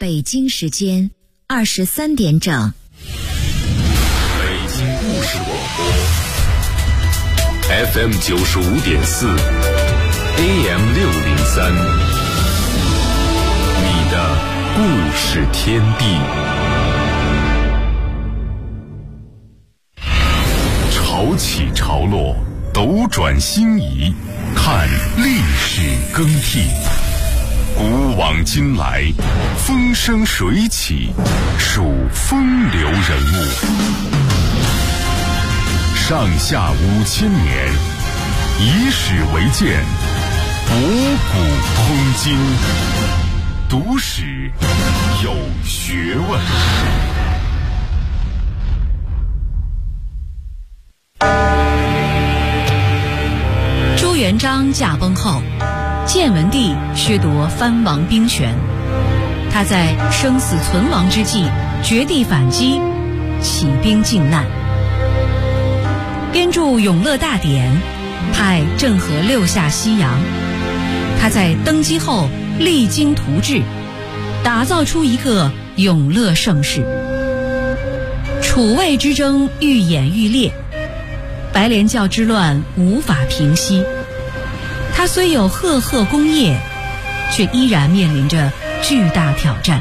北京时间23点整。 北京故事广播 FM 95.4 AM 603，你的故事天地。潮起潮落，斗转星移，看历史更替。古往今来，风生水起，数风流人物。上下5000年，以史为鉴，博古通今，读史有学问。 朱元璋驾崩后，建文帝削夺藩王兵权，他在生死存亡之际绝地反击，起兵靖难，编著《永乐大典》，派郑和6下西洋。他在登基后励精图治，打造出一个永乐盛世。楚魏之争愈演愈烈，白莲教之乱无法平息。他虽有赫赫功业，却依然面临着巨大挑战。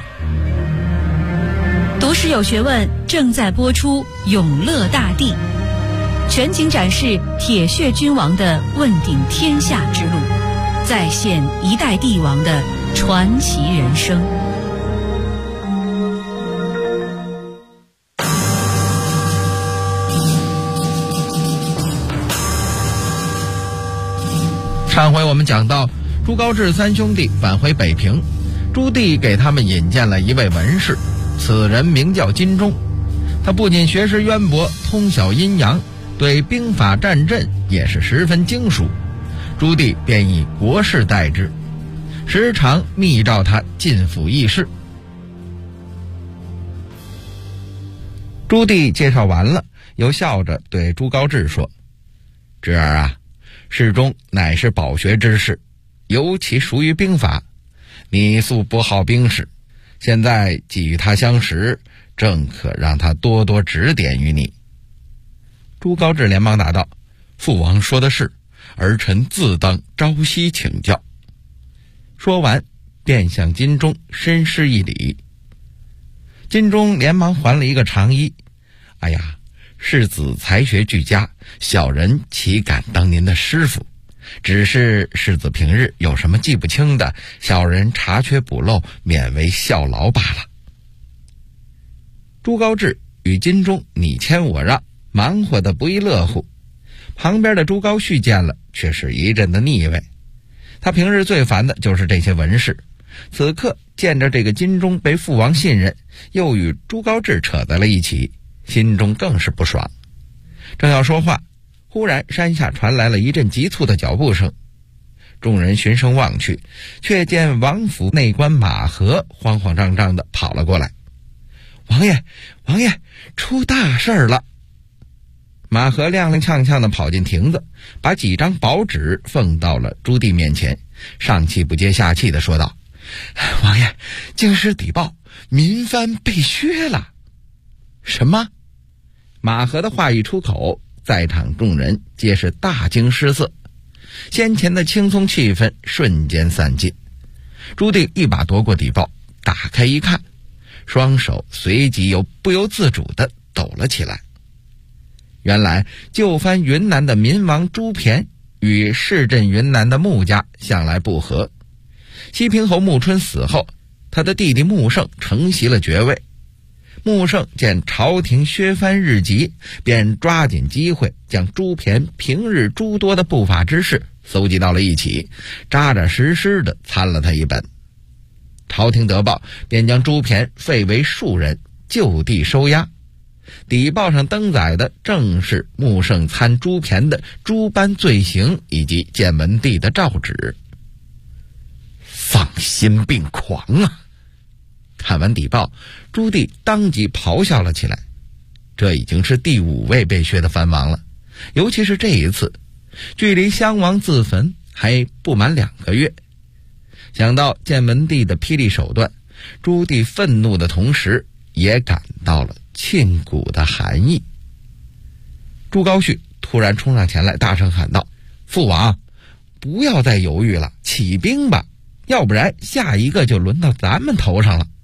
读史有学问正在播出《永乐大帝》，全景展示铁血君王的问鼎天下之路，再现一代帝王的传奇人生。 上回我们讲到，朱高炽3兄弟返回北平，朱棣给他们引荐了一位文士，此人名叫金钟。他不仅学识渊博，通晓阴阳，对兵法战阵也是十分精熟。朱棣便以国士待之，时常密召他进府议事。朱棣介绍完了，又笑着对朱高炽说：“侄儿啊，侍中乃是饱学之士，尤其熟于兵法。你素不好兵事，现在既与他相识，正可让他多多指点于你。”朱高炽连忙答道：“父王说的是，儿臣自当朝夕请教。”说完便向金钟深施一礼。金钟连忙还了一个长揖：“哎呀，世子才学俱佳，小人岂敢当您的师傅？只是世子平日有什么记不清的，小人查缺补漏，勉为效劳罢了。”朱高炽与金钟你谦我让，忙活得不亦乐乎。旁边的朱高煦见了，却是一阵的腻味。他平日最烦的就是这些文士，此刻见着这个金钟被父王信任，又与朱高炽扯在了一起，心中更是不爽。正要说话，忽然山下传来了一阵急促的脚步声。众人循声望去，却见王府内官马和慌慌张张地跑了过来。王爷，王爷，出大事了！马和踉踉跄跄地跑进亭子，把几张薄纸奉到了朱棣面前，上气不接下气地说道：“王爷，京师邸报，民藩被削了。”什么？马和的话一出口，在场众人皆是大惊失色，先前的轻松气氛瞬间散尽。朱棣一把夺过邸报，打开一看，双手随即又不由自主地抖了起来。原来就藩云南的民王朱骈与市镇云南的穆家向来不和，西平侯穆春死后，他的弟弟穆胜承袭了爵位。穆胜见朝廷削藩日急，便抓紧机会将朱骈平日诸多的不法之事搜集到了一起，扎扎实实地参了他一本。朝廷得报，便将朱骈废为庶人，就地收押。邸报上登载的正是穆胜参朱骈的诸般罪行以及建文帝的诏旨。丧心病狂啊！看完邸报，朱棣当即咆哮了起来。这已经是第5位被削的藩王了，尤其是这一次，距离襄王自焚还不满2个月。想到建文帝的霹雳手段， 朱棣愤怒的同时，也感到了沁骨的寒意。朱高煦突然冲上前来，大声喊道：“父王，不要再犹豫了，起兵吧，要不然下一个就轮到咱们头上了。”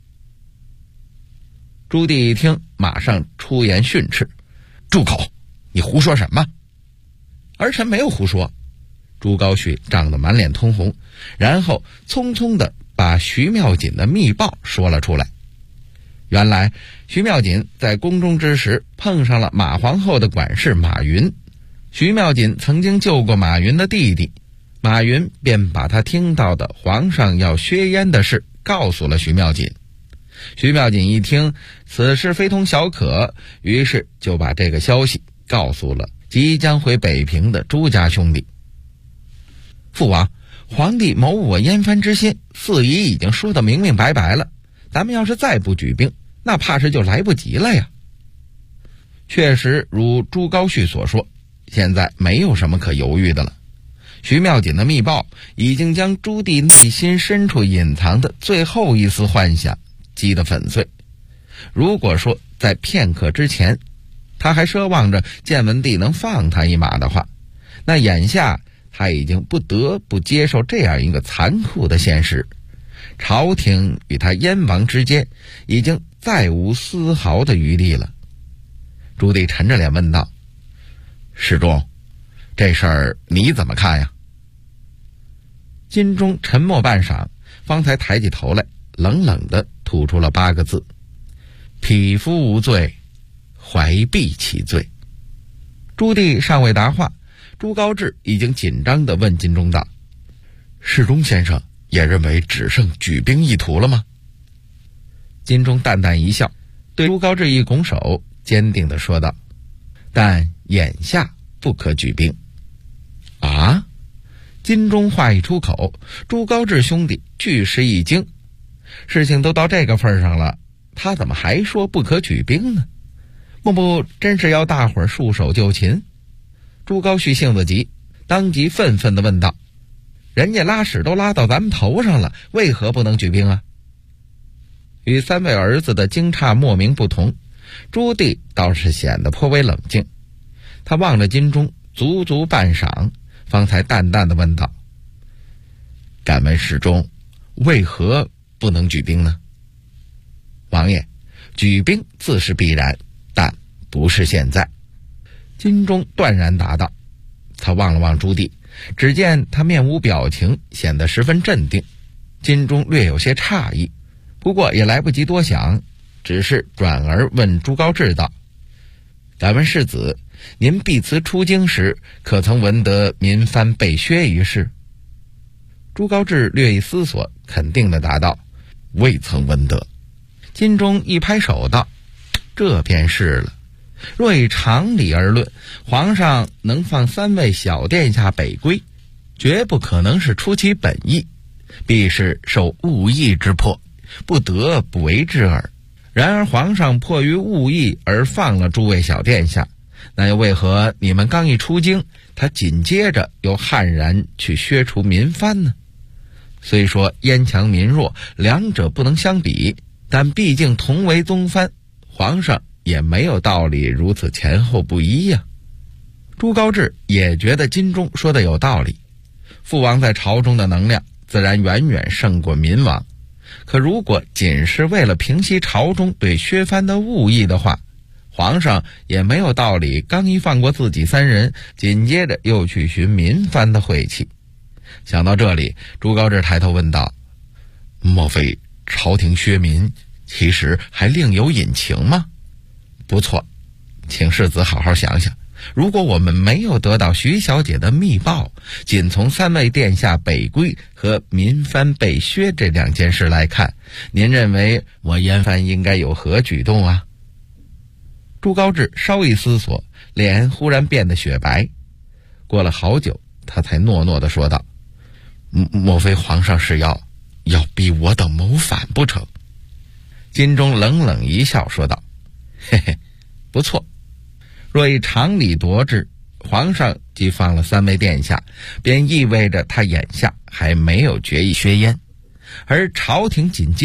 朱棣一听，马上出言训斥：“住口！你胡说什么？”儿臣没有胡说。朱高煦涨得满脸通红，然后匆匆地把徐妙锦的密报说了出来。原来徐妙锦在宫中之时碰上了马皇后的管事马云，徐妙锦曾经救过马云的弟弟，马云便把他听到的皇上要削烟的事告诉了徐妙锦。徐妙锦一听此事非同小可，于是就把这个消息告诉了即将回北平的朱家兄弟。父王，皇帝谋我燕藩之心，四姨已经说得明明白白了，咱们要是再不举兵，那怕是就来不及了呀。确实如朱高煦所说，现在没有什么可犹豫的了。徐妙锦的密报已经将朱棣内心深处隐藏的最后一丝幻想击得粉碎。如果说在片刻之前他还奢望着建文帝能放他一马的话，那眼下他已经不得不接受这样一个残酷的现实：朝廷与他燕王之间已经再无丝毫的余地了。朱棣沉着脸问道：“世忠，这事儿你怎么看呀？”金钟沉默半晌，方才抬起头来，冷冷地吐出了8个字：“匹夫无罪，怀璧其罪。”朱棣尚未答话，朱高炽已经紧张地问金钟道：“世忠先生也认为只剩举兵一途了吗？”金钟淡淡一笑，对朱高炽一拱手，坚定地说道：“但眼下不可举兵。”啊！金钟话一出口，朱高炽兄弟俱是一惊，事情都到这个份上了，他怎么还说不可举兵呢？莫不真是要大伙儿束手就擒？朱高煦性子急，当即愤愤地问道：“人家拉屎都拉到咱们头上了，为何不能举兵啊？”与3位儿子的惊诧莫名不同，朱棣倒是显得颇为冷静。他望着金钟足足半晌，方才淡淡地问道：“敢问世忠，为何不能举兵呢？”“王爷，举兵自是必然，但不是现在。”金钟断然答道。他望了望朱棣，只见他面无表情，显得十分镇定。金钟略有些诧异，不过也来不及多想，只是转而问朱高炽道：“敢问世子，您避辞出京时，可曾闻得民藩被削一事？”朱高炽略一思索，肯定地答道：“未曾闻得。”金钟一拍手道：“这便是了。若以常理而论，皇上能放3位小殿下北归，绝不可能是出其本意，必是受误意之迫，不得不为之耳。然而皇上迫于误意而放了诸位小殿下，那又为何你们刚一出京，他紧接着又悍然去削除民藩呢？虽说燕强民弱，两者不能相比，但毕竟同为宗藩，皇上也没有道理如此前后不一呀。朱高炽也觉得金钟说的有道理，父王在朝中的能量自然远远胜过民王，可如果仅是为了平息朝中对削藩的误意的话，皇上也没有道理刚一放过自己3人，紧接着又去寻民藩的晦气。想到这里，朱高炽抬头问道：“莫非朝廷削民其实还另有隐情吗？”“不错，请世子好好想想，如果我们没有得到徐小姐的密报，仅从3位殿下北归和民藩被削这2件事来看，您认为我燕藩应该有何举动啊？”朱高炽稍一思索，脸忽然变得雪白。过了好久，他才诺诺地说道：“莫非皇上是要逼我等谋反不成？”金钟冷冷一笑说道：“嘿嘿，不错。若以常理夺之，皇上既放了3位殿下，便意味着他眼下还没有决意削燕，而朝廷紧接着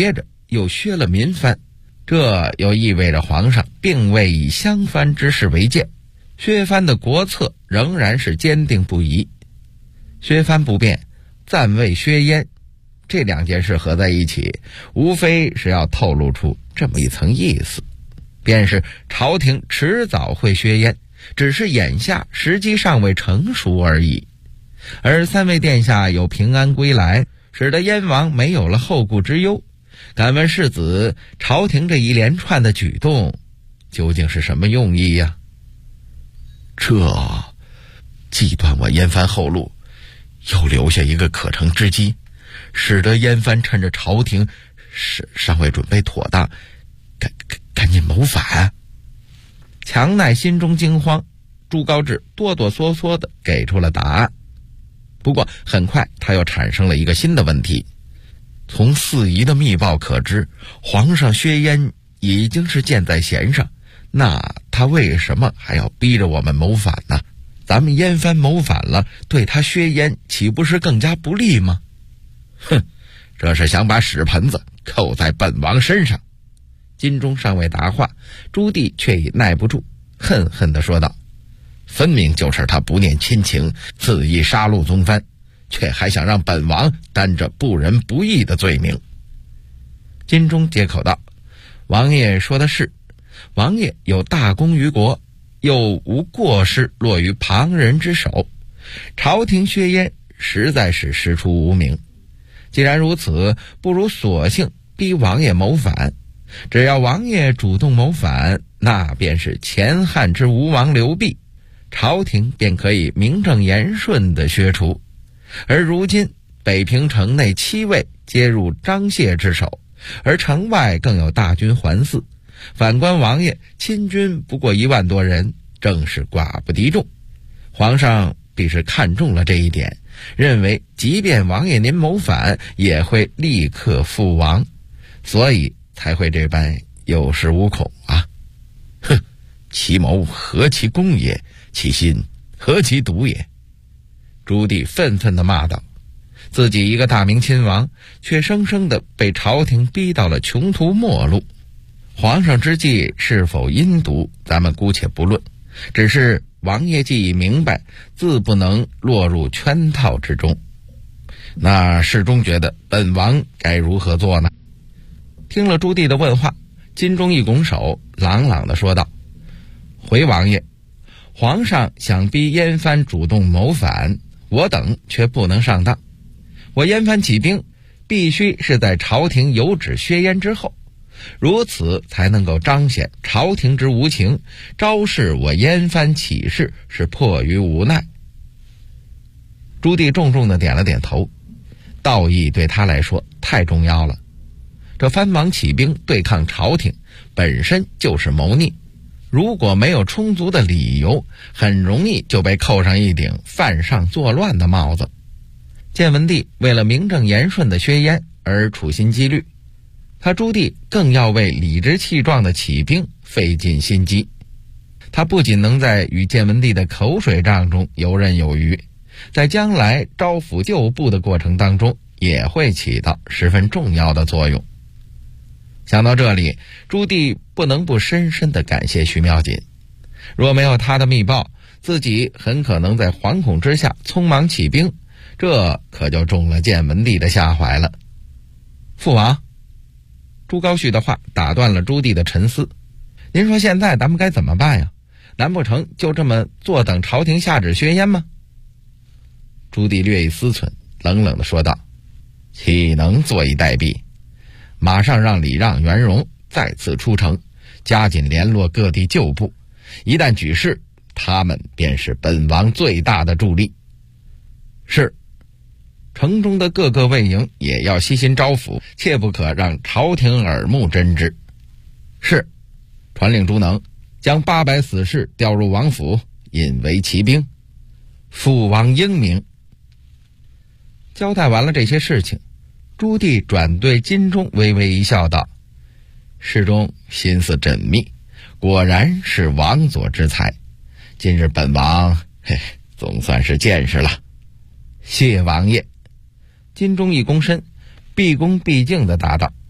又削了民藩，这又意味着皇上并未以襄藩之事为鉴，削藩的国策仍然是坚定不移。削藩不变，暂未削燕，这两件事合在一起，无非是要透露出这么一层意思，便是朝廷迟早会削燕，只是眼下时机尚未成熟而已。而三位殿下有平安归来，使得燕王没有了后顾之忧。敢问世子，朝廷这一连串的举动究竟是什么用意呀？ 这既断我燕藩后路，又留下一个可乘之机，使得燕藩趁着朝廷尚未准备妥当，赶紧谋反。 强奈心中惊慌，朱高炽哆哆嗦嗦地给出了答案。不过很快他又产生了一个新的问题，从四夷的密报可知，皇上削燕已经是箭在弦上，那他为什么还要逼着我们谋反呢？咱们燕藩谋反了，对他削燕岂不是更加不利吗？ 哼，这是想把屎盆子扣在本王身上。 金钟尚未答话，朱棣却已耐不住，恨恨地说道： 分明就是他不念亲情，恣意杀戮宗藩，却还想让本王担着不仁不义的罪名。 金钟接口道：王爷说的是，王爷有大功于国，又无过失落于旁人之手，朝廷削燕实在是师出无名。既然如此，不如索性逼王爷谋反，只要王爷主动谋反，那便是前汉之吴王刘濞，朝廷便可以名正言顺地削除。而如今北平城内7位皆入张谢之手，而城外更有大军环伺，反观王爷亲军不过1万多人，正是寡不敌众。皇上必是看中了这一点，认为即便王爷您谋反，也会立刻覆亡，所以才会这般有恃无恐啊！ 哼，其谋何其公也，其心何其毒也！ 朱棣愤愤地骂道：自己一个大明亲王，却生生地被朝廷逼到了穷途末路。皇上之计是否阴毒，咱们姑且不论，只是王爷既已明白，自不能落入圈套之中。那世中觉得本王该如何做呢？听了朱棣的问话，金钟一拱手，朗朗地说道：回王爷，皇上想逼燕藩主动谋反，我等却不能上当。我燕藩起兵，必须是在朝廷有旨削燕之后，如此才能够彰显朝廷之无情，昭示我燕藩起事是迫于无奈。朱棣重重地点了点头，道义对他来说太重要了。这藩王起兵对抗朝廷，本身就是谋逆，如果没有充足的理由，很容易就被扣上一顶犯上作乱的帽子。建文帝为了名正言顺的削燕而处心积虑，他朱棣更要为理直气壮的起兵费尽心机。他不仅能在与建文帝的口水仗中游刃有余，在将来招抚旧部的过程当中也会起到十分重要的作用。想到这里，朱棣不能不深深地感谢徐妙锦。若没有他的密报，自己很可能在惶恐之下匆忙起兵，这可就中了建文帝的下怀了。父王，朱高煦的话打断了朱棣的沉思。您说现在咱们该怎么办呀？难不成就这么坐等朝廷下旨削燕吗？朱棣略一思忖，冷冷地说道：岂能坐以待毙？马上让礼让、袁荣再次出城，加紧联络各地旧部，一旦举事，他们便是本王最大的助力。是，城中的各个卫营也要悉心招抚，切不可让朝廷耳目真之。是，传令朱能将800死士调入王府，引为骑兵。父王英明。交代完了这些事情，朱棣转对金钟微微一笑道：世中心思缜密，果然是王佐之才。今日本王总算是见识了。谢王爷。金钟一躬身，毕恭毕敬地答道：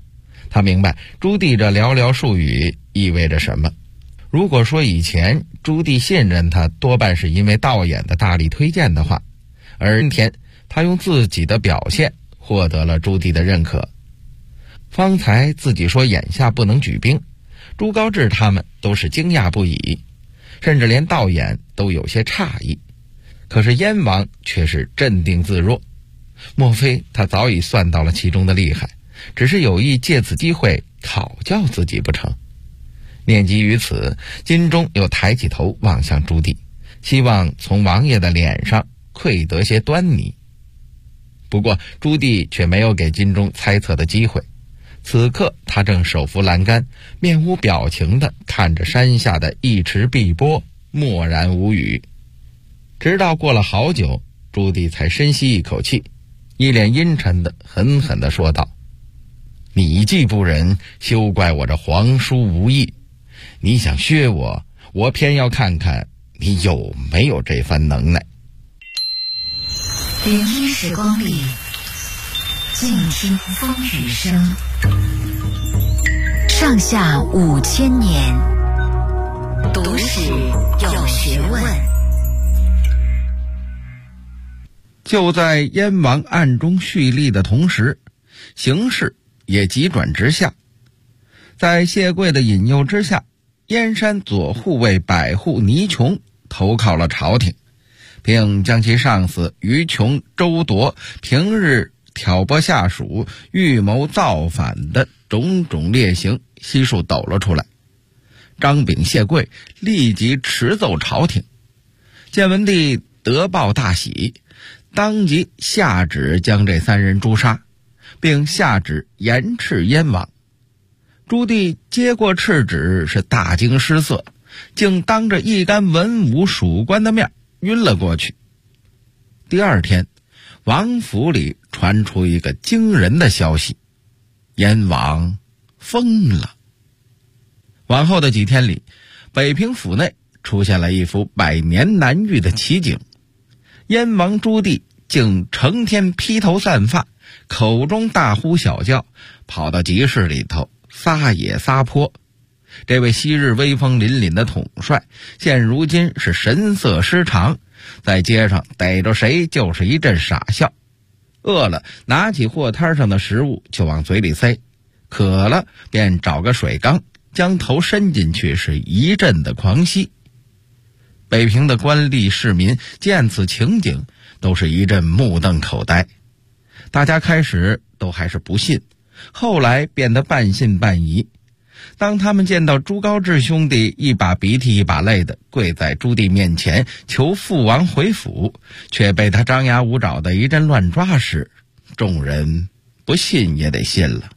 他明白朱棣这寥寥数语意味着什么。如果说以前朱棣信任他多半是因为道演的大力推荐的话，而今天他用自己的表现获得了朱棣的认可。方才自己说眼下不能举兵，朱高炽他们都是惊讶不已，甚至连道演都有些诧异。可是燕王却是镇定自若，莫非他早已算到了其中的厉害，只是有意借此机会考教自己不成？念及于此，金钟又抬起头望向朱棣，希望从王爷的脸上窥得些端倪。不过朱棣却没有给金钟猜测的机会，此刻他正手扶栏杆，面无表情地看着山下的一池碧波，默然无语。直到过了好久，朱棣才深吸一口气，一脸阴沉地狠狠地说道：你既不仁，休怪我这皇叔无义。你想削我，我偏要看看你有没有这番能耐。 聆听时光里，静听风雨声。上下5000年，读史有学问。 就在燕王暗中蓄力的同时，形势也急转直下。在谢贵的引诱之下，燕山左护卫百户倪琼投靠了朝廷，并将其上司于琼、周铎平日挑拨下属、预谋造反的种种劣行悉数抖了出来。张炳、谢贵立即持奏朝廷，建文帝得报大喜，当即下旨将这3人诛杀，并下旨严斥燕王。朱棣接过敕旨，是大惊失色，竟当着一干文武属官的面晕了过去。第二天，王府里传出一个惊人的消息：燕王疯了。往后的几天里，北平府内出现了一幅百年难遇的奇景。燕王朱棣竟成天披头散发，口中大呼小叫，跑到集市里头撒野撒泼。这位昔日威风凛凛的统帅，现如今是神色失常，在街上逮着谁就是一阵傻笑。饿了，拿起货摊上的食物就往嘴里塞；渴了，便找个水缸，将头伸进去，是一阵的狂吸。北平的官吏市民见此情景，都是一阵目瞪口呆。大家开始都还是不信，后来变得半信半疑。当他们见到朱高炽兄弟一把鼻涕一把泪的跪在朱棣面前求父王回府，却被他张牙舞爪的一阵乱抓时，众人不信也得信了。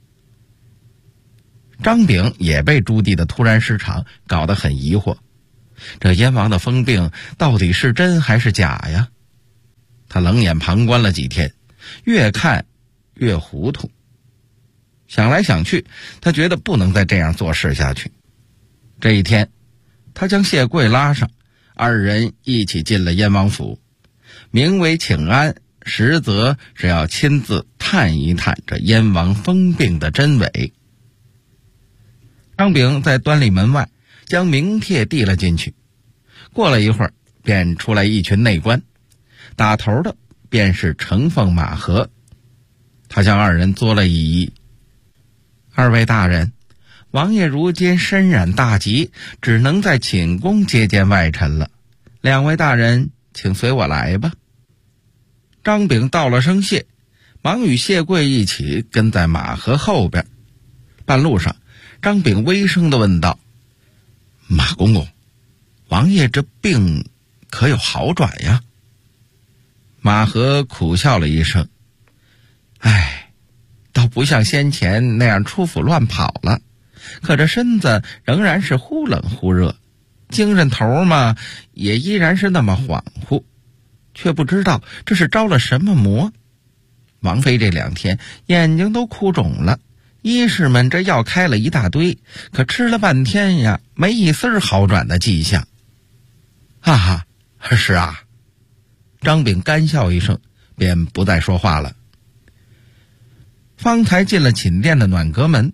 张炳也被朱棣的突然失常搞得很疑惑，这燕王的疯病到底是真还是假呀？他冷眼旁观了几天，越看越糊涂。想来想去，他觉得不能再这样做事下去。这一天，他将谢贵拉上，2人一起进了燕王府，名为请安，实则是要亲自探一探这燕王疯病的真伪。张炳在端礼门外将名帖递了进去，过了一会儿，便出来一群内官，打头的便是承奉马和。他向2人作了一揖：“2位大人，王爷如今身染大疾，只能在寝宫接见外臣了。2位大人，请随我来吧。”张炳道了声谢，忙与谢贵一起跟在马和后边。半路上，张炳微声地问道：“马公公，王爷这病可有好转呀？”马和苦笑了一声：“唉，倒不像先前那样出府乱跑了，可这身子仍然是忽冷忽热，精神头嘛也依然是那么恍惚，却不知道这是着了什么魔。王妃这2天眼睛都哭肿了，医士们这药开了一大堆，可吃了半天呀，没一丝好转的迹象。”“哈哈，是啊。”张炳干笑一声，便不再说话了。方才进了寝殿的暖阁门，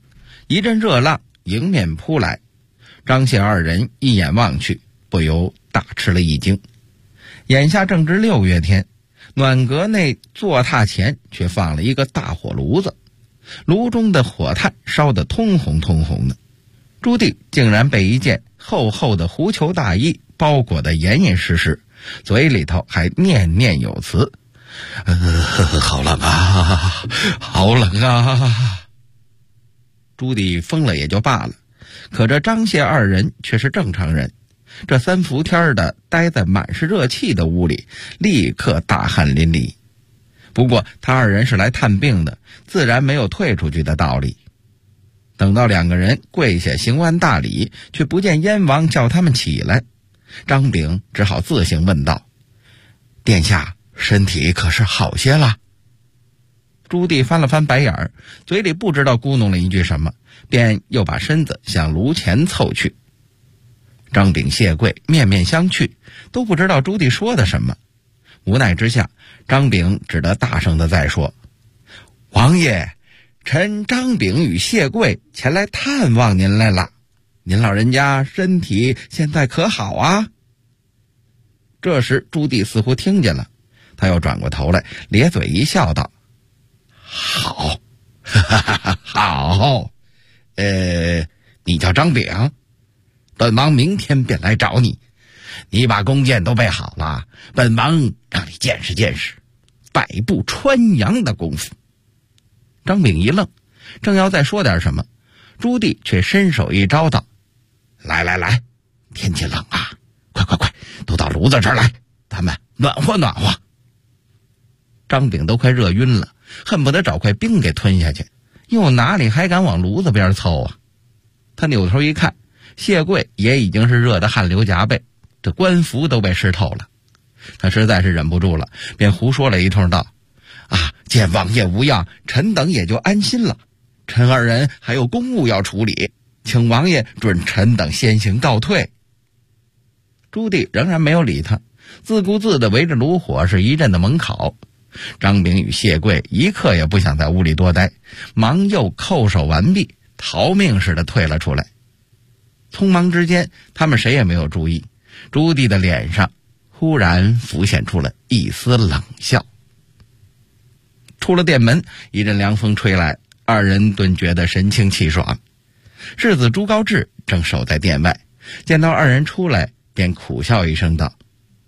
一阵热浪迎面扑来，张谢二人一眼望去，不由大吃了一惊。眼下正值6月天，暖阁内坐榻前却放了一个大火炉子，炉中的火炭烧得通红通红的。朱棣竟然被一件厚厚的狐裘大衣包裹得严严实实，嘴里头还念念有词： 好冷啊，好冷啊。 朱棣疯了也就罢了，可这张谢二人却是正常人，这3伏天的待在满是热气的屋里，立刻大汗淋漓。不过他二人是来探病的，自然没有退出去的道理。等到2个人跪下行完大礼，却不见燕王叫他们起来，张炳只好自行问道：殿下身体可是好些了？朱棣翻了翻白眼儿，嘴里不知道咕哝了一句什么，便又把身子向炉前凑去。张炳、谢贵面面相觑，都不知道朱棣说的什么。无奈之下，张炳只得大声的再说：王爷，臣张炳与谢贵前来探望您来了，您老人家身体现在可好啊？这时朱棣似乎听见了，他又转过头来，咧嘴一笑道：好，哈哈哈，好。你叫张炳？本王明天便来找你，你把弓箭都备好了，本王让你见识见识百步穿杨的功夫。张炳一愣，正要再说点什么，朱棣却伸手一招道：来来来，天气冷啊，快快快，都到炉子这儿来，咱们暖和暖和。张炳都快热晕了，恨不得找块冰给吞下去，又哪里还敢往炉子边凑啊？他扭头一看，谢贵也已经是热得汗流浃背，这官服都被湿透了。他实在是忍不住了，便胡说了一通道：见王爷无恙，臣等也就安心了。臣二人还有公务要处理，请王爷准臣等先行告退。朱棣仍然没有理他，自顾自地围着炉火是一阵的猛烤。张炳与谢贵一刻也不想在屋里多待，忙又叩首完毕，逃命似的退了出来。匆忙之间，他们谁也没有注意，朱棣的脸上忽然浮现出了一丝冷笑。出了殿门，一阵凉风吹来，二人顿觉得神清气爽。世子朱高炽正守在殿外，见到二人出来，便苦笑一声道：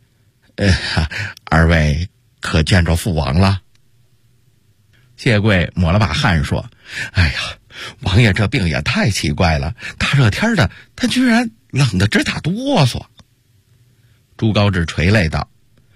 二位可见着父王了？谢贵抹了把汗说：哎呀，王爷这病也太奇怪了，大热天的他居然冷得直打哆嗦。朱高炽垂泪道：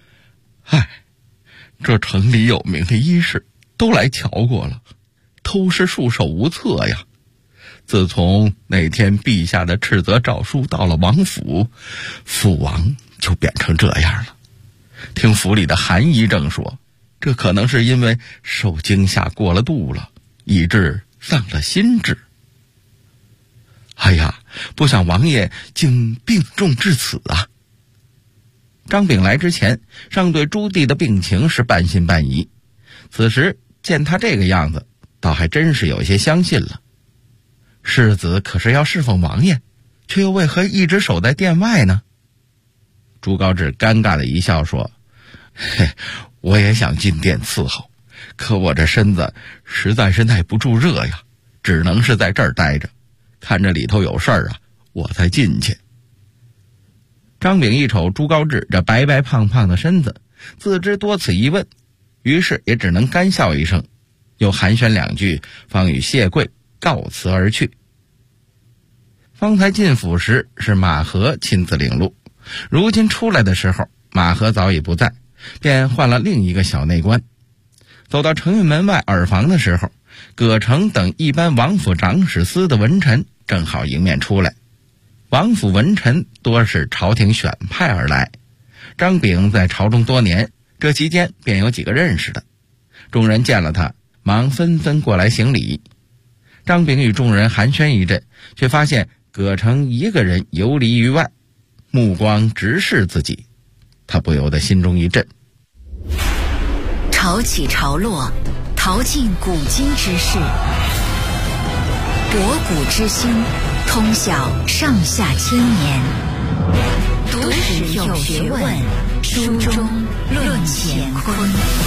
这城里有名的医士都来瞧过了，都是束手无策呀。自从那天陛下的斥责诏书到了王府，父王就变成这样了。听府里的韩医正说，这可能是因为受惊吓过了度了，以致丧了心智。哎呀，不想王爷竟病重至此啊！张炳来之前尚对朱棣的病情是半信半疑，此时见他这个样子，倒还真是有些相信了。世子可是要侍奉王爷，却又为何一直守在殿外呢？朱高炽尴尬的一笑说：我也想进殿伺候，可我这身子实在是耐不住热呀，只能是在这儿待着，看着里头有事儿啊，我才进去。张炳一瞅朱高炽这白白胖胖的身子，自知多此一问，于是也只能干笑一声，又寒暄2句，方与谢贵告辞而去。方才进府时是马和亲自领路，如今出来的时候，马和早已不在，便换了另一个小内官。走到承运门外耳房的时候，葛城等一般王府长史司的文臣正好迎面出来。王府文臣多是朝廷选派而来，张炳在朝中多年，这期间便有几个认识的。众人见了他，忙纷纷过来行礼。张炳与众人寒暄一阵，却发现葛城一个人游离于外，目光直视自己，他不由得心中一震。 潮起潮落，淘尽古今之事， 博古知新，通晓上下千年。读史有学问，书中论乾坤。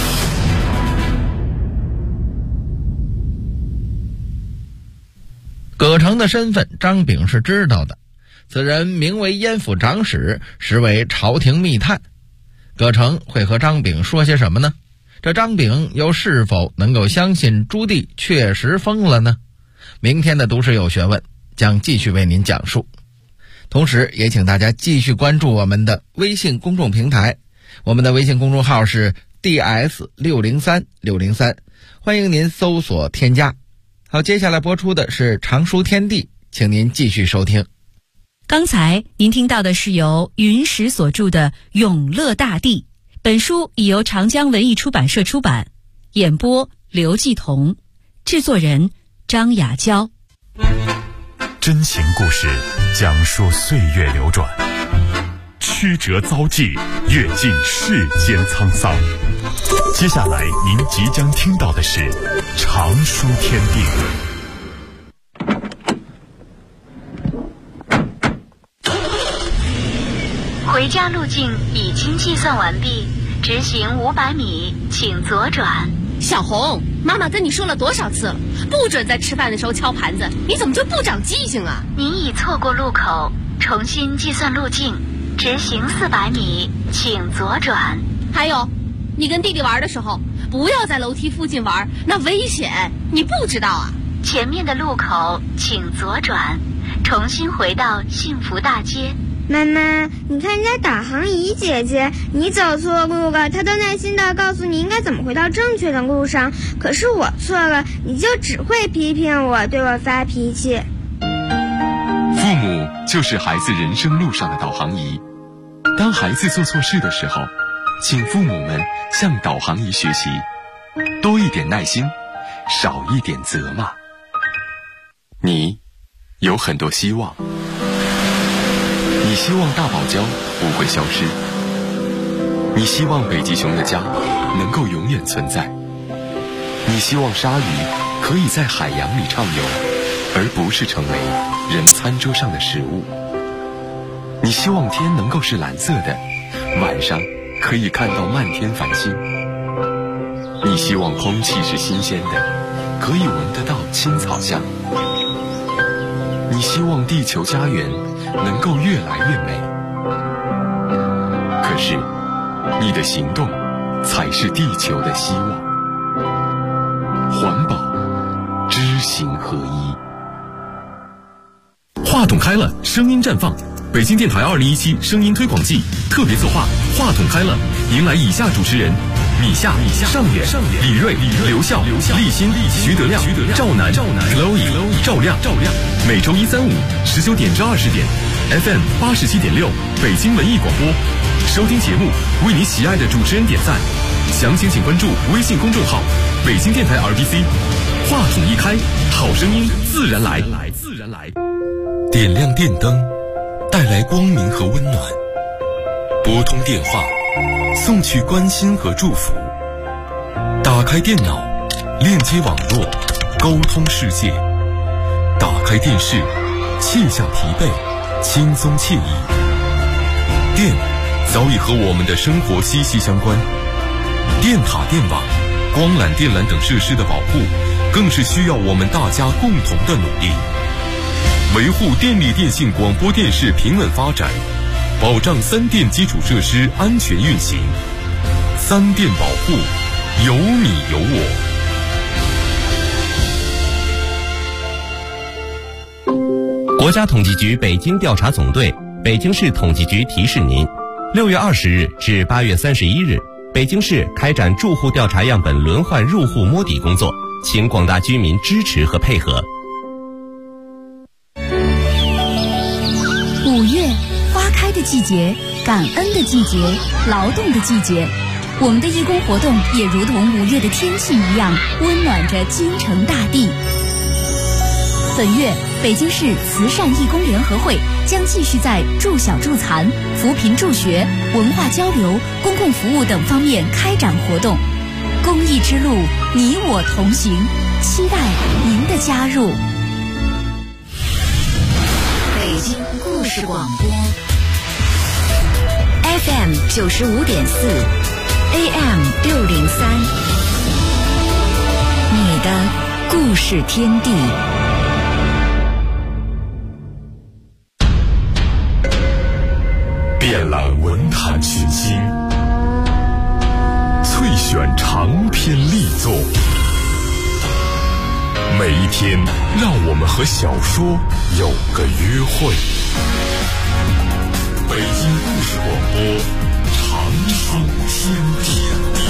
葛城的身份张炳是知道的，此人名为燕府长史，实为朝廷密探。葛城会和张炳说些什么呢？这张炳又是否能够相信朱棣确实疯了呢？明天的读史有学问将继续为您讲述，同时也请大家继续关注我们的微信公众平台，我们的微信公众号是 DS603603，欢迎您搜索添加。好，接下来播出的是常书天地，请您继续收听。 刚才您听到的是由云石所著的《永乐大帝》，本书已由长江文艺出版社出版，演播刘继彤，制作人张雅娇。 真情故事讲述岁月流转，曲折遭际，阅尽世间沧桑。接下来您即将听到的是常书天地。 回家路径已经计算完毕，直行500米，请左转。 小红，妈妈跟你说了多少次了，不准在吃饭的时候敲盘子，你怎么就不长记性啊？ 您已错过路口，重新计算路径，直行400米，请左转。 还有，你跟弟弟玩的时候，不要在楼梯附近玩，那危险，你不知道啊？ 前面的路口请左转，重新回到幸福大街。 妈妈，你看人家导航仪姐姐，你走错路了，她都耐心地告诉你应该怎么回到正确的路上，可是我错了，你就只会批评我，对我发脾气。 父母就是孩子人生路上的导航仪，当孩子做错事的时候，请父母们向导航仪学习，多一点耐心，少一点责骂。你有很多希望，你希望大堡礁不会消失，你希望北极熊的家能够永远存在，你希望鲨鱼可以在海洋里畅游，而不是成为人餐桌上的食物，你希望天能够是蓝色的，晚上可以看到漫天繁星，你希望空气是新鲜的，可以闻得到青草香，你希望地球家园能够越来越美，可是你的行动才是地球的希望。环保，知行合一。 话筒开了，声音绽放。北京电台2017声音推广季特别策划话筒开了，迎来以下主持人：米夏、上远、李锐、刘笑、立新、徐德亮、赵楠、Chloe、赵亮。每周1、3、5 19点至20点 ，FM 87.6北京文艺广播。收听节目，为你喜爱的主持人点赞。详情请关注微信公众号“北京电台 RBC”。话筒一开，好声音自然来。 点亮电灯，带来光明和温暖；拨通电话，送去关心和祝福；打开电脑，链接网络，沟通世界；打开电视，卸下疲惫，轻松惬意。电早已和我们的生活息息相关，电塔、电网、光缆、电缆等设施的保护，更是需要我们大家共同的努力。维护电力电信广播电视平稳发展，保障三电基础设施安全运行。三电保护，有你有我。国家统计局北京调查总队、北京市统计局提示您：6月20日至8月31日，北京市开展住户调查样本轮换入户摸底工作，请广大居民支持和配合。 5月，花开的季节，感恩的季节，劳动的季节。我们的义工活动也如同5月的天气一样，温暖着京城大地。本月，北京市慈善义工联合会将继续在助小助残、扶贫助学、文化交流、公共服务等方面开展活动。公益之路，你我同行，期待您的加入。 事广播 FM 95.4 AM 603，你的故事天地。 遍览文坛群星，萃选长篇力作。每一天，让我们和小说有个约会。北京故事广播，长春天地。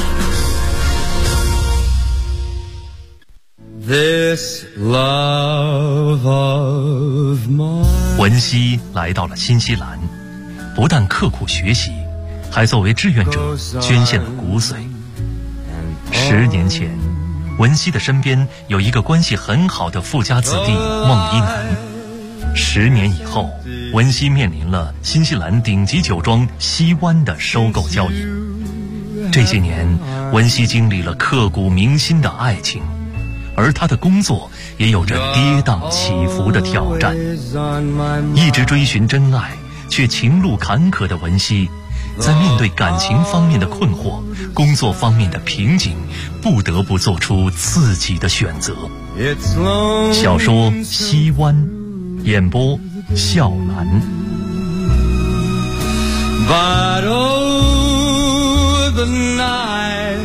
This love of mine。文熙来到了新西兰，不但刻苦学习，还作为志愿者捐献了骨髓。10年前，文熙的身边有一个关系很好的富家子弟孟一楠。10年以后，文熙面临了新西兰顶级酒庄西湾的收购交易。这些年，文熙经历了刻骨铭心的爱情，而他的工作也有着跌宕起伏的挑战。一直追寻真爱却情路坎坷的文熙，在面对感情方面的困惑、工作方面的瓶颈，不得不做出自己的选择。小说《西湾》，演播笑兰。But oh, the night。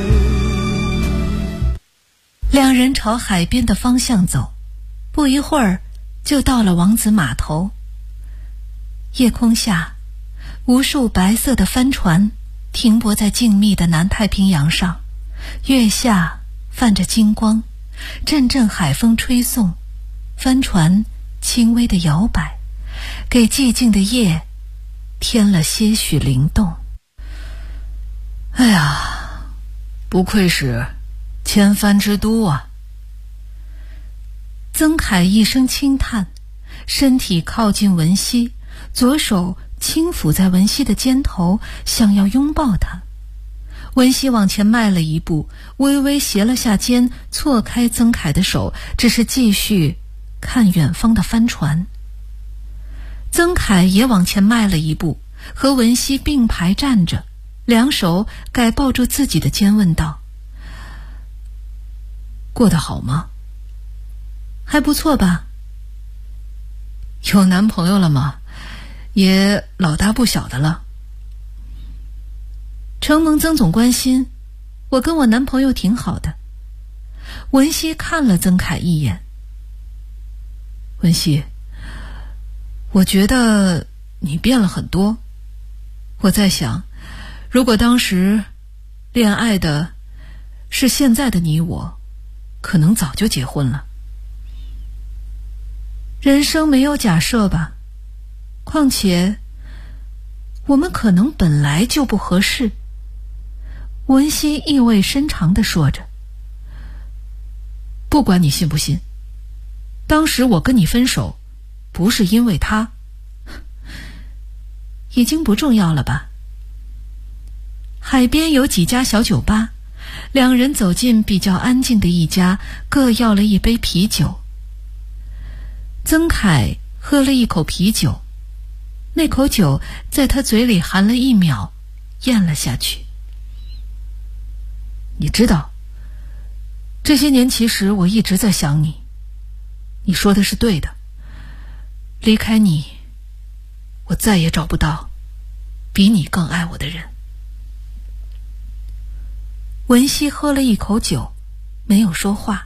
两人朝海边的方向走，不一会儿就到了王子码头。夜空下，无数白色的帆船停泊在静谧的南太平洋上，月下泛着金光，阵阵海风吹送，帆船轻微的摇摆，给寂静的夜添了些许灵动。哎呀，不愧是千帆之都啊！曾凯一声轻叹，身体靠近文熙，左手轻抚在文熙的肩头，想要拥抱她。文熙往前迈了一步，微微斜了下肩，错开曾凯的手，只是继续看远方的帆船。曾凯也往前迈了一步，和文熙并排站着，两手盖抱住自己的肩，问道：过得好吗？还不错吧。有男朋友了吗？也老大不小的了。承蒙曾总关心，我跟我男朋友挺好的。文熙看了曾凯一眼。文熙，我觉得你变了很多。我在想，如果当时恋爱的是现在的你我，可能早就结婚了。人生没有假设吧，况且我们可能本来就不合适。文熙意味深长地说着，不管你信不信，当时我跟你分手不是因为他，已经不重要了吧。海边有几家小酒吧，两人走进比较安静的一家，各要了一杯啤酒。曾凯喝了一口啤酒，那口酒在他嘴里含了1秒，咽了下去。你知道，这些年其实我一直在想你，你说的是对的，离开你，我再也找不到比你更爱我的人。文熙喝了一口酒，没有说话。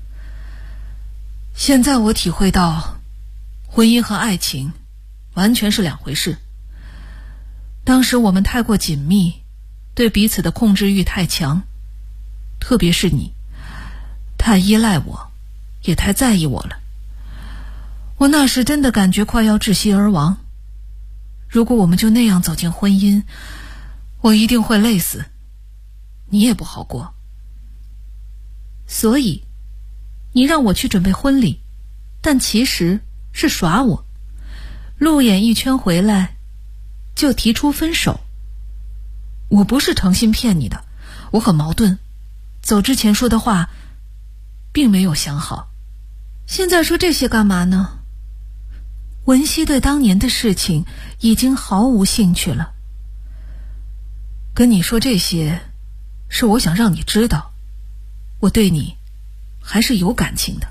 现在我体会到，婚姻和爱情完全是两回事。当时我们太过紧密，对彼此的控制欲太强，特别是你，太依赖我，也太在意我了。我那时真的感觉快要窒息而亡。如果我们就那样走进婚姻，我一定会累死，你也不好过。所以你让我去准备婚礼，但其实是耍我。路演一圈回来，就提出分手。我不是诚心骗你的，我很矛盾，走之前说的话并没有想好，现在说这些干嘛呢？ 文熙对当年的事情已经毫无兴趣了。跟你说这些，是我想让你知道，我对你还是有感情的。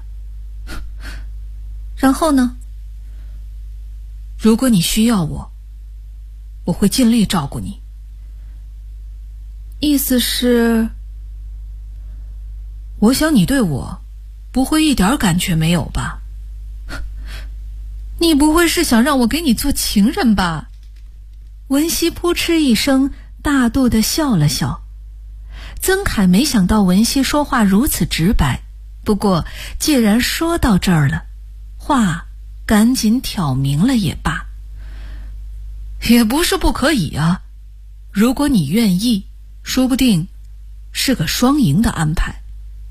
然后呢？如果你需要我，我会尽力照顾你。意思是，我想你对我不会一点感觉没有吧？你不会是想让我给你做情人吧？文熙扑哧一声大度地笑了笑。曾凯没想到文熙说话如此直白，不过既然说到这儿了，话赶紧挑明了也罢。也不是不可以啊，如果你愿意，说不定是个双赢的安排。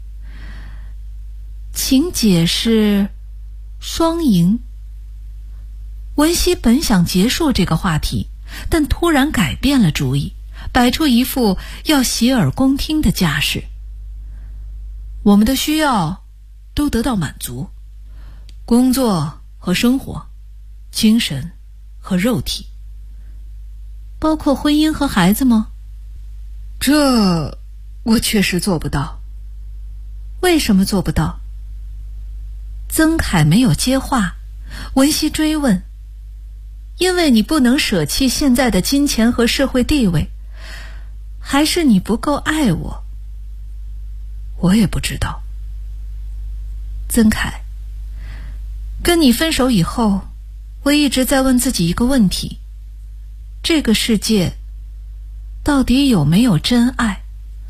请解释双赢。文熙本想结束这个话题，但突然改变了主意，摆出一副要洗耳恭听的架势。我们的需要都得到满足，工作和生活，精神和肉体。包括婚姻和孩子吗？这我确实做不到。为什么做不到？曾凯没有接话，文熙追问。因为你不能舍弃现在的金钱和社会地位，还是你不够爱我？我也不知道。曾凯，跟你分手以后，我一直在问自己一个问题：这个世界到底有没有真爱？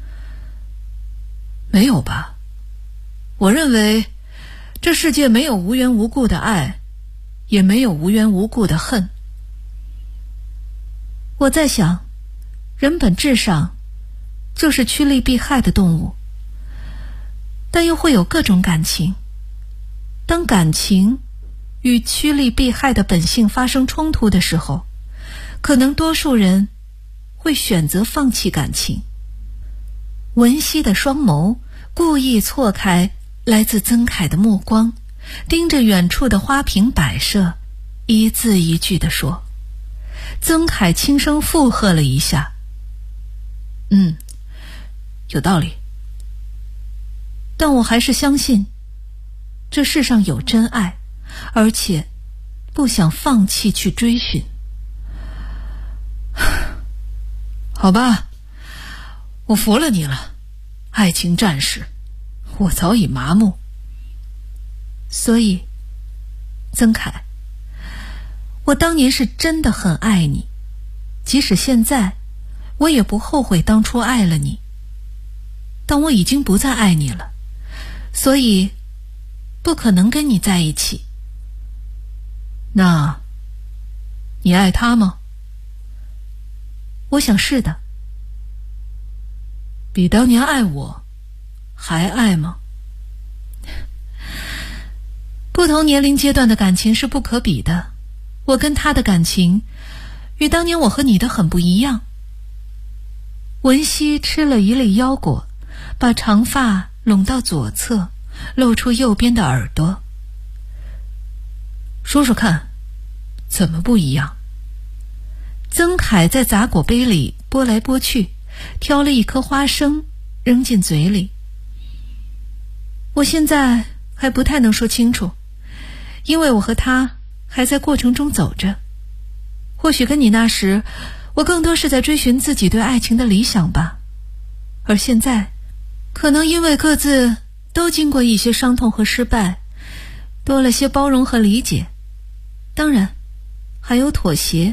没有吧？我认为这世界没有无缘无故的爱，也没有无缘无故的恨。我在想，人本质上就是趋利避害的动物，但又会有各种感情。当感情与趋利避害的本性发生冲突的时候，可能多数人会选择放弃感情。文熙的双眸故意错开来自曾凯的目光，盯着远处的花瓶摆设，一字一句地说。曾凯轻声附和了一下，有道理。但我还是相信这世上有真爱，而且不想放弃去追寻。好吧，我服了你了，爱情战士，我早已麻木。所以，曾凯，我当年是真的很爱你，即使现在，我也不后悔当初爱了你。但我已经不再爱你了，所以不可能跟你在一起。那，你爱他吗？我想是的。比当年爱我还爱吗？不同年龄阶段的感情是不可比的，我跟他的感情与当年我和你的很不一样。文熙吃了一粒腰果，把长发拢到左侧，露出右边的耳朵。说说看，怎么不一样？曾凯在杂果杯里拨来拨去，挑了一颗花生扔进嘴里。我现在还不太能说清楚，因为我和他还在过程中走着。或许跟你那时，我更多是在追寻自己对爱情的理想吧。而现在，可能因为各自都经过一些伤痛和失败，多了些包容和理解，当然还有妥协。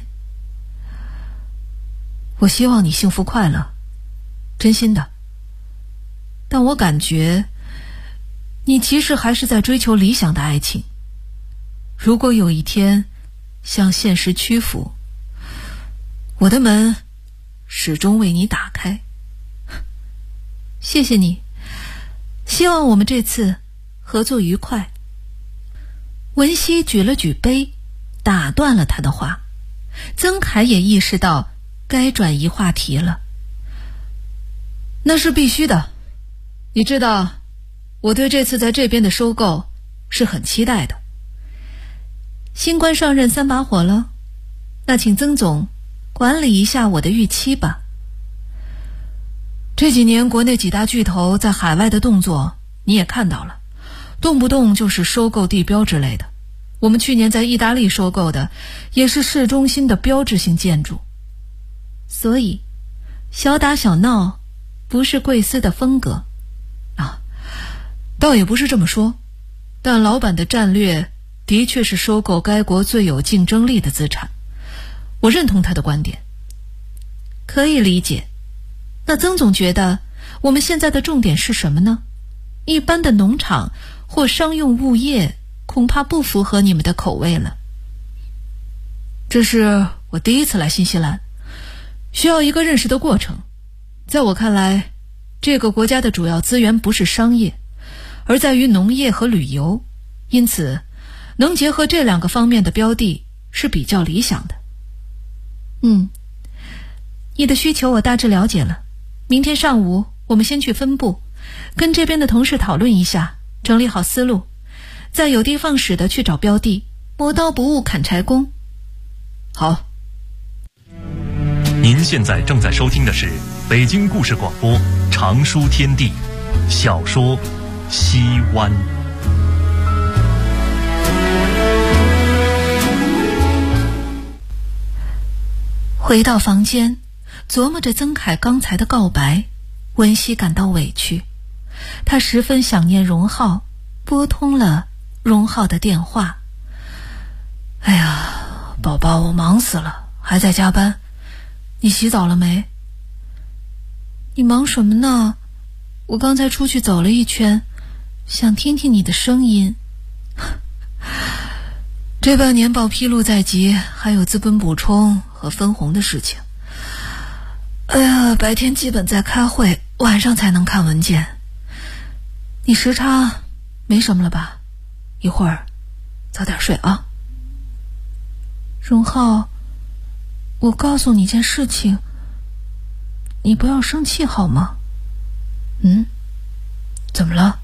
我希望你幸福快乐，真心的。但我感觉你其实还是在追求理想的爱情。如果有一天向现实屈服，我的门始终为你打开。谢谢你，希望我们这次合作愉快。文熙举了举杯，打断了他的话。曾凯也意识到该转移话题了。那是必须的，你知道，我对这次在这边的收购是很期待的。 新官上任3把火了，那请曾总管理一下我的预期吧。这几年国内几大巨头在海外的动作你也看到了，动不动就是收购地标之类的。我们去年在意大利收购的也是市中心的标志性建筑。所以小打小闹不是贵司的风格啊，倒也不是这么说，但老板的战略的确是收购该国最有竞争力的资产，我认同他的观点。可以理解。那曾总觉得我们现在的重点是什么呢？一般的农场或商用物业恐怕不符合你们的口味了。这是我第一次来新西兰，需要一个认识的过程。在我看来，这个国家的主要资源不是商业，而在于农业和旅游，因此能结合这2个方面的标的是比较理想的。你的需求我大致了解了，明天上午我们先去分部，跟这边的同事讨论一下，整理好思路，再有的放矢的去找标的，磨刀不误砍柴工。好。 您现在正在收听的是北京故事广播长书天地小说《西湾》。 回到房间，琢磨着曾凯刚才的告白，文熙感到委屈。他十分想念荣浩，拨通了荣浩的电话。哎呀，宝宝，我忙死了，还在加班。你洗澡了没？你忙什么呢？我刚才出去走了一圈，想听听你的声音。这半年报披露在即，还有资本补充和分红的事情。哎呀，白天基本在开会，晚上才能看文件。你时差没什么了吧？一会儿早点睡啊。荣浩，我告诉你件事情，你不要生气好吗？怎么了？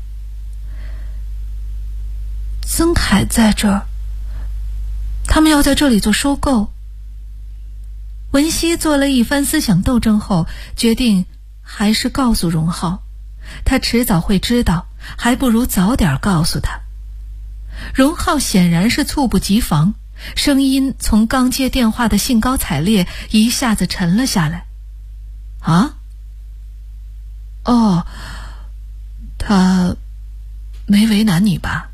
曾凯在这儿，他们要在这里做收购。文熙做了一番思想斗争后，决定还是告诉荣浩，他迟早会知道，还不如早点告诉他。荣浩显然是猝不及防，声音从刚接电话的兴高采烈一下子沉了下来。啊？哦，他没为难你吧？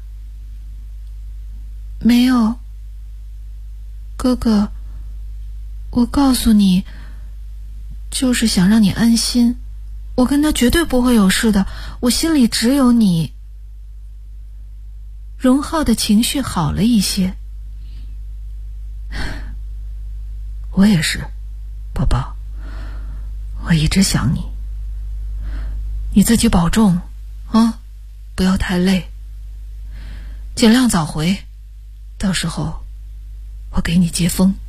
没有，哥哥，我告诉你，就是想让你安心，我跟他绝对不会有事的，我心里只有你。荣浩的情绪好了一些。我也是，宝宝，我一直想你。你自己保重啊，不要太累，尽量早回，到时候我给你接风。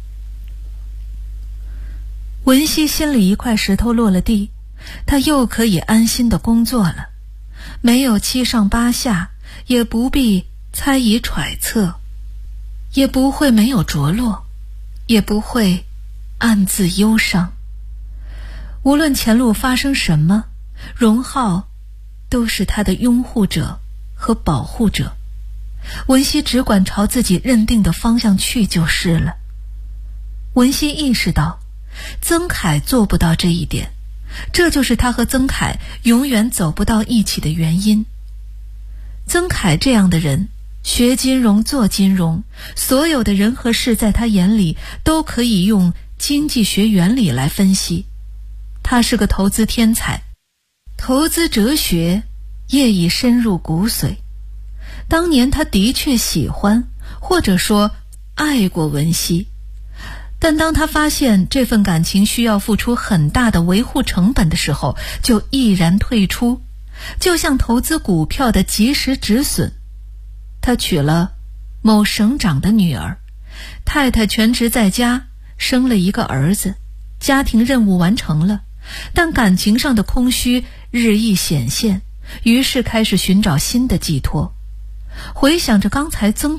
文熙心里一块石头落了地，她又可以安心的工作了，没有七上八下，也不必猜疑揣测，也不会没有着落，也不会暗自忧伤。无论前路发生什么，荣浩都是他的拥护者和保护者。文熙只管朝自己认定的方向去就是了。文熙意识到曾凯做不到这一点，这就是他和曾凯永远走不到一起的原因。曾凯这样的人，学金融做金融，所有的人和事在他眼里都可以用经济学原理来分析。他是个投资天才，投资哲学业已深入骨髓。当年他的确喜欢，或者说爱过文熙，但当他发现这份感情需要付出很大的维护成本的时候，就毅然退出，就像投资股票的及时止损。他娶了某省长的女儿，太太全职在家，生了一个儿子，家庭任务完成了，但感情上的空虚日益显现，于是开始寻找新的寄托。回想着刚才曾凯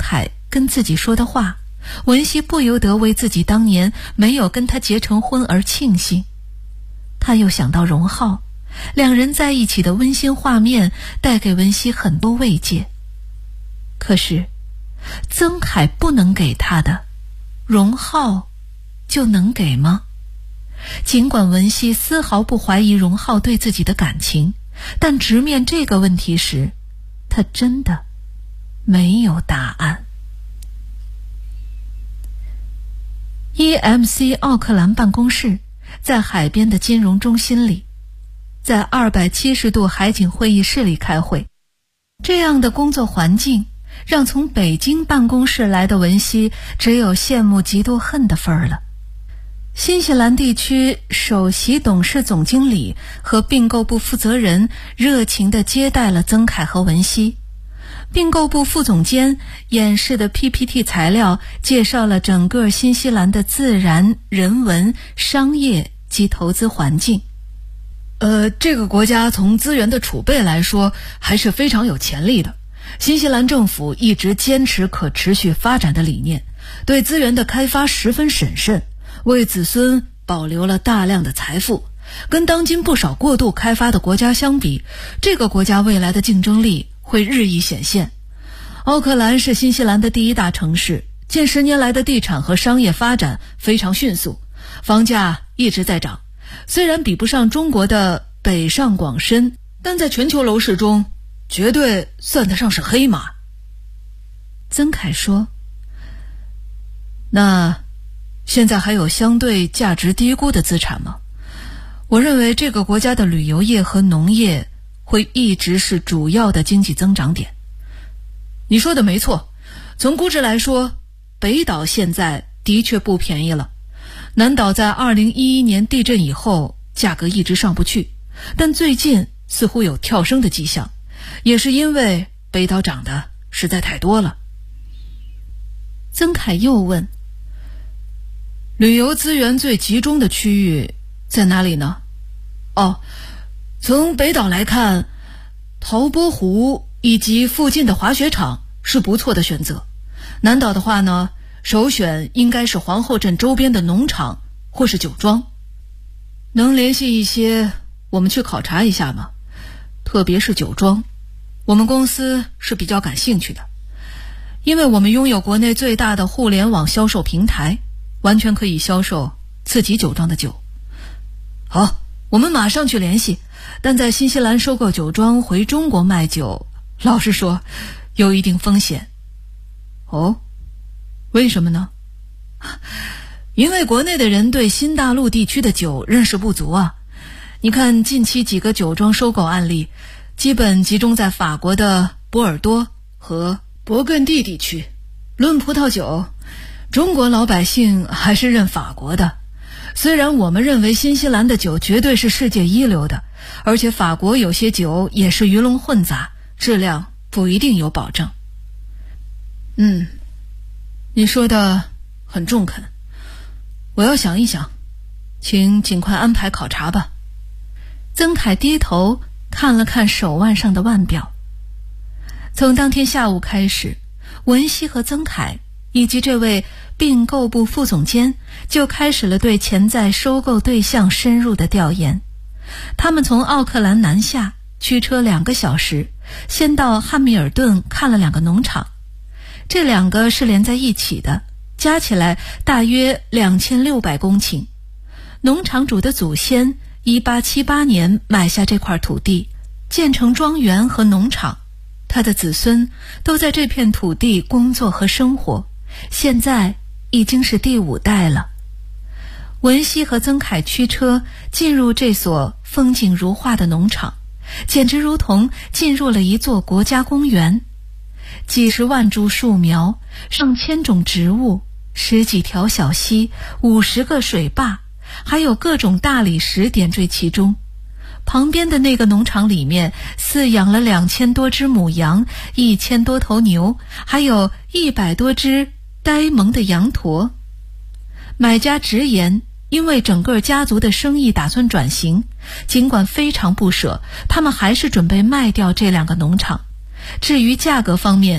跟自己说的话，文熙不由得为自己当年没有跟他结成婚而庆幸。他又想到荣浩，两人在一起的温馨画面带给文熙很多慰藉。可是曾凯不能给他的，荣浩就能给吗？尽管文熙丝毫不怀疑荣浩对自己的感情，但直面这个问题时，他真的没有答案。EMC 奥克兰办公室在海边的金融中心里，在270度海景会议室里开会。这样的工作环境让从北京办公室来的文熙只有羡慕嫉妒恨的份儿了。新西兰地区首席董事总经理和并购部负责人热情地接待了曾凯和文熙。并购部副总监演示的 PPT 材料介绍了整个新西兰的自然、人文、商业及投资环境。 这个国家从资源的储备来说还是非常有潜力的。新西兰政府一直坚持可持续发展的理念，对资源的开发十分审慎，为子孙保留了大量的财富。跟当今不少过度开发的国家相比，这个国家未来的竞争力会日益显现。奥克兰是新西兰的第一大城市，近10年来的地产和商业发展非常迅速，房价一直在涨。虽然比不上中国的北上广深，但在全球楼市中绝对算得上是黑马。 曾凯说，那现在还有相对价值低估的资产吗？我认为这个国家的旅游业和农业会一直是主要的经济增长点。 你说的没错，从估值来说，北岛现在的确不便宜了。南岛在2011年地震以后价格一直上不去，但最近似乎有跳升的迹象，也是因为北岛涨的实在太多了。 曾凯又问， 旅游资源最集中的区域在哪里呢？从北岛来看，陶波湖以及附近的滑雪场是不错的选择。南岛的话呢，首选应该是皇后镇周边的农场或是酒庄。能联系一些我们去考察一下吗？特别是酒庄，我们公司是比较感兴趣的，因为我们拥有国内最大的互联网销售平台，完全可以销售次级酒庄的酒。好，我们马上去联系。但在新西兰收购酒庄回中国卖酒，老实说有一定风险。为什么呢？因为国内的人对新大陆地区的酒认识不足啊。你看近期几个酒庄收购案例，基本集中在法国的波尔多和勃艮第地区。论葡萄酒，中国老百姓还是认法国的。虽然我们认为新西兰的酒绝对是世界一流的，而且法国有些酒也是鱼龙混杂，质量不一定有保证。你说的很中肯，我要想一想，请尽快安排考察吧。 曾凯低头看了看手腕上的腕表。从当天下午开始，文熙和曾凯以及这位并购部副总监就开始了对潜在收购对象深入的调研。他们从奥克兰南下，驱车2个小时，先到汉密尔顿看了2个农场。这2个是连在一起的，加起来大约2600公顷。农场主的祖先1878年买下这块土地，建成庄园和农场，他的子孙都在这片土地工作和生活，现在已经是第5代了。文熙和曾凯驱车进入这所风景如画的农场，简直如同进入了一座国家公园。几十万株树苗，上千种植物，10几条小溪，50个水坝，还有各种大理石点缀其中。旁边的那个农场里面饲养了2000多只母羊，1000多头牛，还有100多只呆萌的羊驼。买家直言，因为整个家族的生意打算转型，尽管非常不舍，他们还是准备卖掉这2个农场。至于价格方面，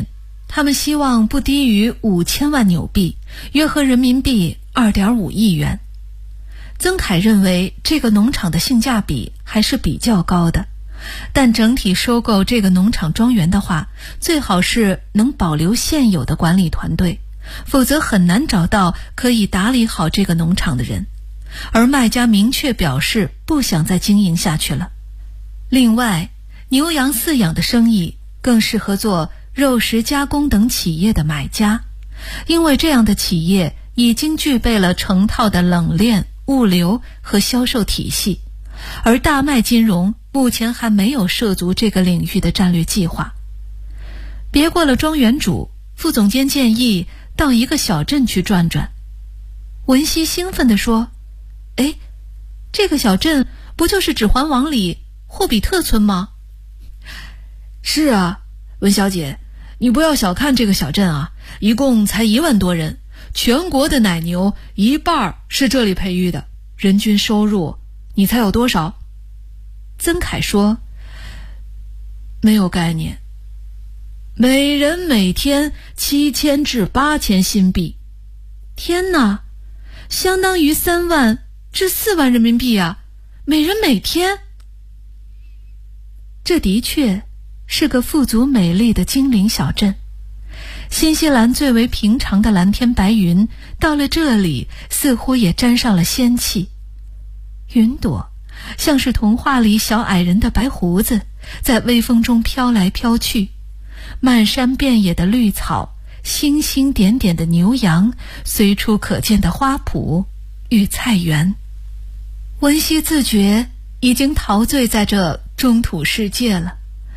他们希望不低于5000万纽币，约合人民币2.5亿元。曾凯认为这个农场的性价比还是比较高的，但整体收购这个农场庄园的话，最好是能保留现有的管理团队，否则很难找到可以打理好这个农场的人。而卖家明确表示不想再经营下去了。另外，牛羊饲养的生意更适合做肉食加工等企业的买家，因为这样的企业已经具备了成套的冷链、物流和销售体系，而大麦金融目前还没有涉足这个领域的战略计划。别过了庄园主，副总监建议到一个小镇去转转。文熙兴奋地说：哎，这个小镇不就是《指环王》里霍比特村吗？ 是啊，文小姐，你不要小看这个小镇啊，一共才1万多人，全国的奶牛一半是这里培育的，人均收入你猜有多少？ 曾凯说：没有概念。 每人每天7000至8000新币。 天哪，相当于3万至4万人民币啊，每人每天。这的确是个富足美丽的精灵小镇。新西兰最为平常的蓝天白云，到了这里似乎也沾上了仙气。云朵像是童话里小矮人的白胡子，在微风中飘来飘去。漫山遍野的绿草，星星点点的牛羊，随处可见的花圃与菜园。文熙自觉已经陶醉在这中土世界了。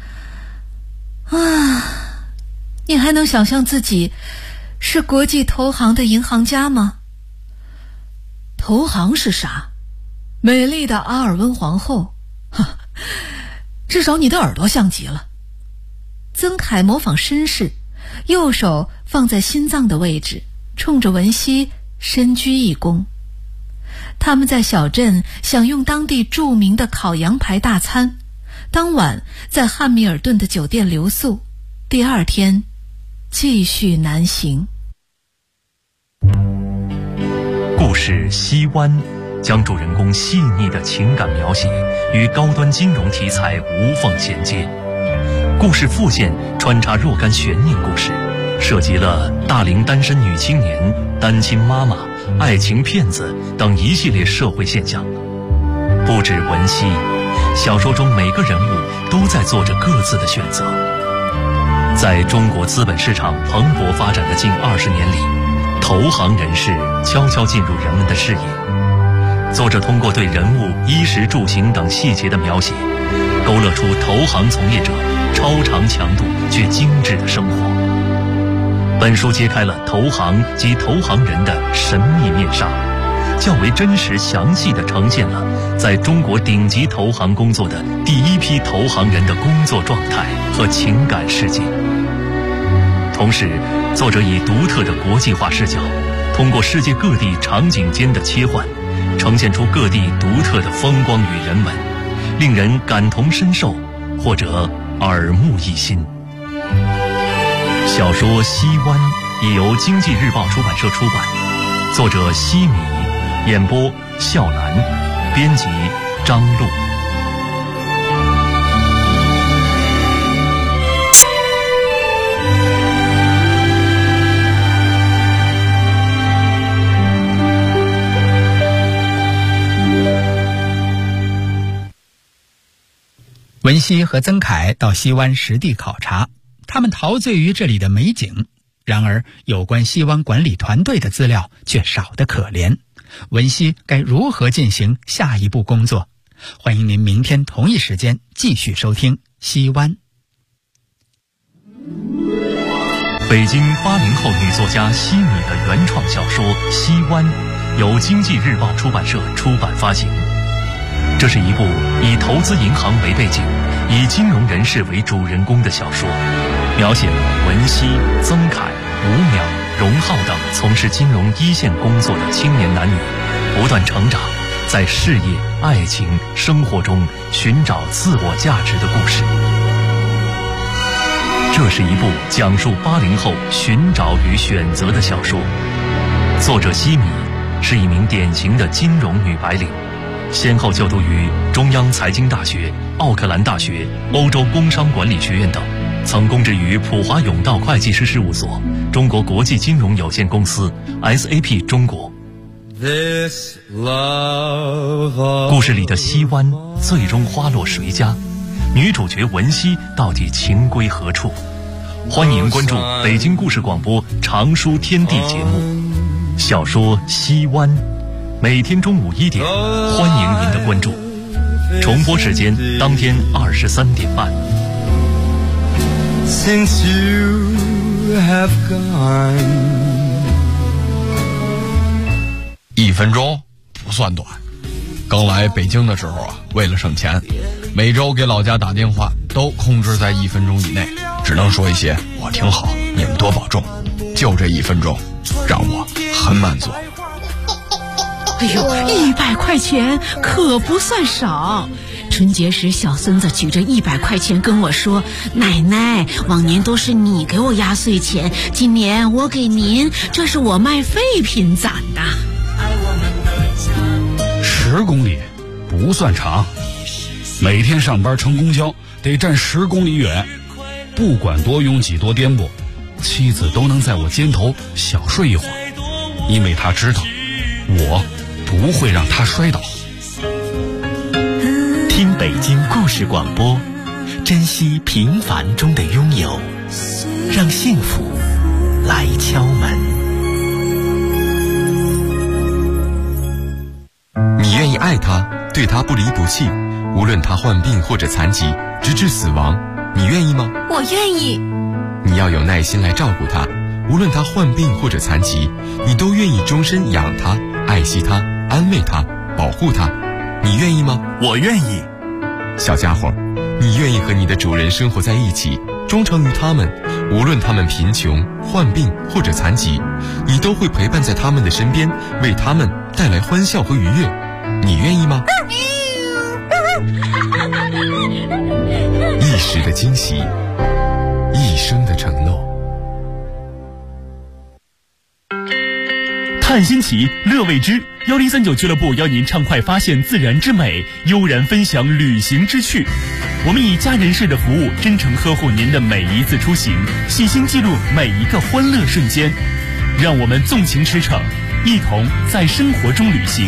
啊，你还能想象自己是国际投行的银行家吗？ 投行是啥？美丽的阿尔温皇后？哈，至少你的耳朵像极了。 曾凯模仿绅士，右手放在心脏的位置，冲着文熙深鞠一躬。他们在小镇享用当地著名的烤羊排大餐，当晚在汉密尔顿的酒店留宿，第2天继续南行。 故事《西湾》将主人公细腻的情感描写与高端金融题材无缝衔接。故事副线穿插若干悬念故事，涉及了大龄单身女青年、单亲妈妈、爱情骗子等一系列社会现象。不止文熙，小说中每个人物都在做着各自的选择。在中国资本市场蓬勃发展的近20年里，投行人士悄悄进入人们的视野。作者通过对人物衣食住行等细节的描写，勾勒出投行从业者超长强度却精致的生活。本书揭开了投行及投行人的神秘面纱，较为真实详细地呈现了在中国顶级投行工作的第一批投行人的工作状态和情感世界。同时，作者以独特的国际化视角，通过世界各地场景间的切换，呈现出各地独特的风光与人文，令人感同身受或者耳目一新。小说《西湾》已由经济日报出版社出版，作者西米，演播笑兰，编辑张璐。 文熙和曾凯到西湾实地考察，他们陶醉于这里的美景。然而，有关西湾管理团队的资料却少得可怜。文熙该如何进行下一步工作？欢迎您明天同一时间继续收听《西湾》。 北京80后女作家西米的原创小说《西湾》，由经济日报出版社出版发行。这是一部以投资银行为背景，以金融人士为主人公的小说，描写了文熙、曾凯、吴淼、荣浩等从事金融一线工作的青年男女不断成长，在事业、爱情、生活中寻找自我价值的故事。这这是一部讲述80后寻找与选择的小说。作者西米是一名典型的金融女白领，先后就读于中央财经大学、奥克兰大学、欧洲工商管理学院等，曾供职于普华永道会计师事务所、中国国际金融有限公司、SAP 中国。故事里的西湾最终花落谁家？女主角文熙到底情归何处？欢迎关注北京故事广播长书天地节目，小说《西湾》，每天中午1点，欢迎您的关注。重播时间当天23点半。 Since you have gone， 1分钟不算短。刚来北京的时候啊，为了省钱，每周给老家打电话都控制在1分钟以内，只能说一些我挺好，你们多保重。就这1分钟，让我很满足。 哎呦，100块钱可不算少。春节时，小孙子举着100块钱跟我说：“奶奶，往年都是你给我压岁钱，今年我给您，这是我卖废品攒的。 ”10公里不算长，每天上班乘公交得站10公里远，不管多拥挤多颠簸，妻子都能在我肩头小睡一会儿，因为她知道我不会让她摔倒。 听北京故事广播，珍惜平凡中的拥有，让幸福来敲门。 你愿意爱他，对他不离不弃，无论他患病或者残疾，直至死亡，你愿意吗？ 我愿意。 你要有耐心来照顾他，无论他患病或者残疾，你都愿意终身养他、爱惜他、安慰他、保护他，你愿意吗？ 我愿意。 小家伙，你愿意和你的主人生活在一起，忠诚于他们，无论他们贫穷、患病或者残疾，你都会陪伴在他们的身边，为他们带来欢笑和愉悦，你愿意吗？一时的惊喜，一生的承诺。 探新奇，乐未知，1039俱乐部邀您畅快发现自然之美，悠然分享旅行之趣。我们以家人式的服务，真诚呵护您的每一次出行，细心记录每一个欢乐瞬间。让我们纵情驰骋，一同在生活中旅行。